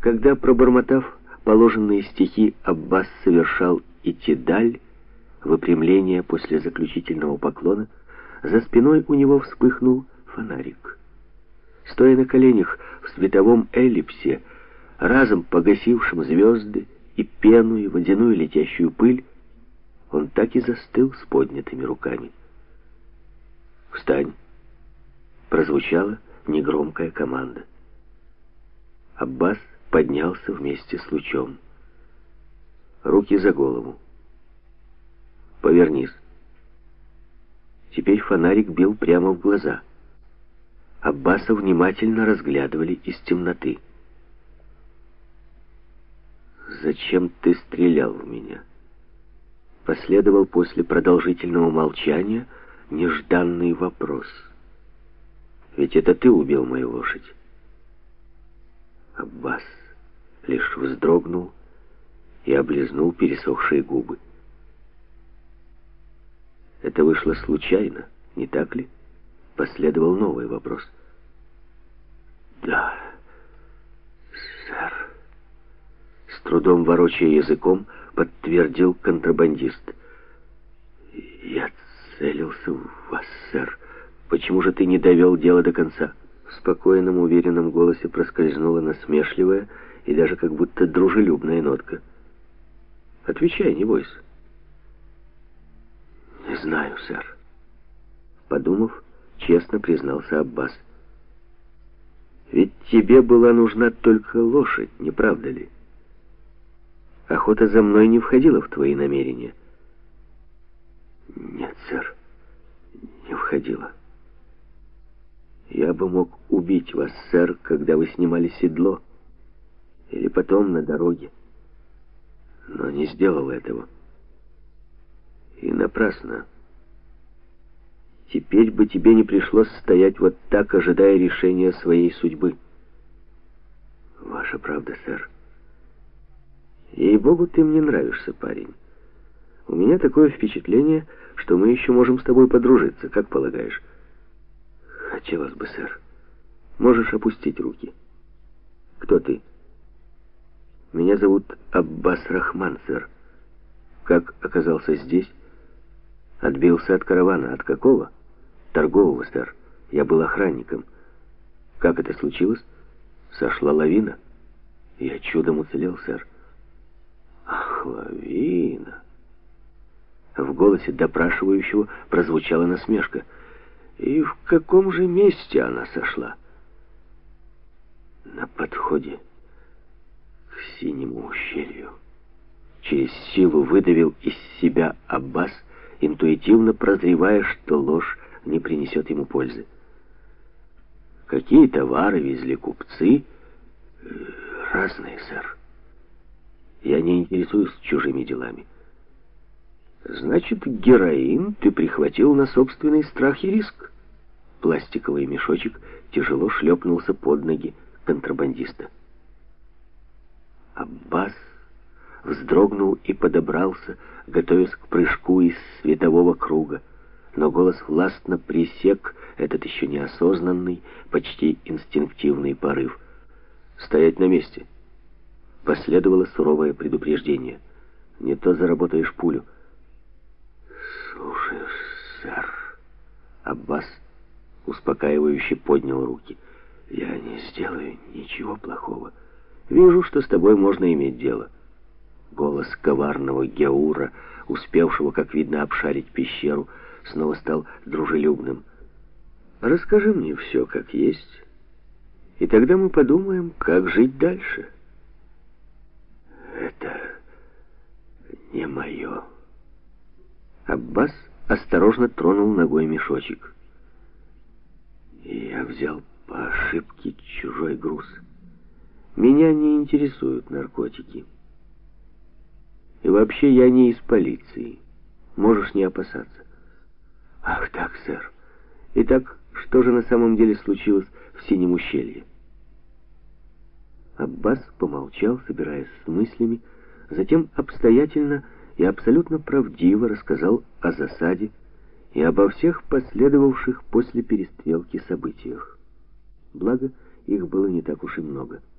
Когда, пробормотав положенные стихи, Аббас совершал итидаль, выпрямление после заключительного поклона, за спиной у него вспыхнул фонарик. Стоя на коленях в световом эллипсе, разом погасившем звезды и пену, и водяную летящую пыль, он так и застыл с поднятыми руками. «Встань!» — прозвучала негромкая команда. Аббас поднялся вместе с лучом. Руки за голову. «Повернись». Теперь фонарик бил прямо в глаза. Аббаса внимательно разглядывали из темноты. «Зачем ты стрелял в меня?» Последовал после продолжительного молчания нежданный вопрос. «Ведь это ты убил мою лошадь». Аббас лишь вздрогнул и облизнул пересохшие губы. «Это вышло случайно, не так ли?» Последовал новый вопрос. «Да, сэр», — с трудом ворочая языком, подтвердил контрабандист. «Я целился в вас, сэр. Почему же ты не довел дело до конца?» В спокойном, уверенном голосе проскользнула насмешливая и даже как будто дружелюбная нотка. «Отвечай, не бойся». «Не знаю, сэр», — подумав, честно признался Аббас. «Ведь тебе была нужна только лошадь, не правда ли? Охота за мной не входила в твои намерения». «Нет, сэр, не входила. Я бы мог убить вас, сэр, когда вы снимали седло, или потом на дороге, но не сделал этого. И напрасно. Теперь бы тебе не пришлось стоять вот так, ожидая решения своей судьбы». «Ваша правда, сэр. Ей-богу, ты мне нравишься, парень. У меня такое впечатление, что мы еще можем с тобой подружиться, как полагаешь?» «Хотелось бы, сэр. Можешь опустить руки». «Кто ты?» «Меня зовут Аббас Рахман, сэр. Как оказался здесь?» «Отбился от каравана. От какого?» «Торгового, сэр. Я был охранником». «Как это случилось?» «Сошла лавина. Я чудом уцелел, сэр». «Ах, лавина!» В голосе допрашивающего прозвучала насмешка. «И в каком же месте она сошла?» «На подходе к Синему ущелью». Через силу выдавил из себя Аббас, интуитивно прозревая, что ложь не принесет ему пользы. «Какие товары везли купцы?» «Разные, сэр. Я не интересуюсь чужими делами». «Значит, героин ты прихватил на собственный страх и риск?» Пластиковый мешочек тяжело шлепнулся под ноги контрабандиста. Аббас вздрогнул и подобрался, готовясь к прыжку из светового круга, но голос властно пресек этот еще неосознанный, почти инстинктивный порыв. «Стоять на месте!» Последовало суровое предупреждение. «Не то заработаешь пулю». «Слушаюсь, сэр». Аббас успокаивающе поднял руки. «Я не сделаю ничего плохого. Вижу, что с тобой можно иметь дело». Голос коварного Геура, успевшего, как видно, обшарить пещеру, снова стал дружелюбным. «Расскажи мне все как есть, и тогда мы подумаем, как жить дальше». «Это не мое». Аббас осторожно тронул ногой мешочек. «Я взял по ошибке чужой груз. Меня не интересуют наркотики. И вообще я не из полиции. Можешь не опасаться». «Ах так, сэр. Итак, что же на самом деле случилось в Синем ущелье?» Аббас помолчал, собираясь с мыслями, затем обстоятельно и абсолютно правдиво рассказал о засаде и обо всех последовавших после перестрелки событиях. Благо, их было не так уж и много.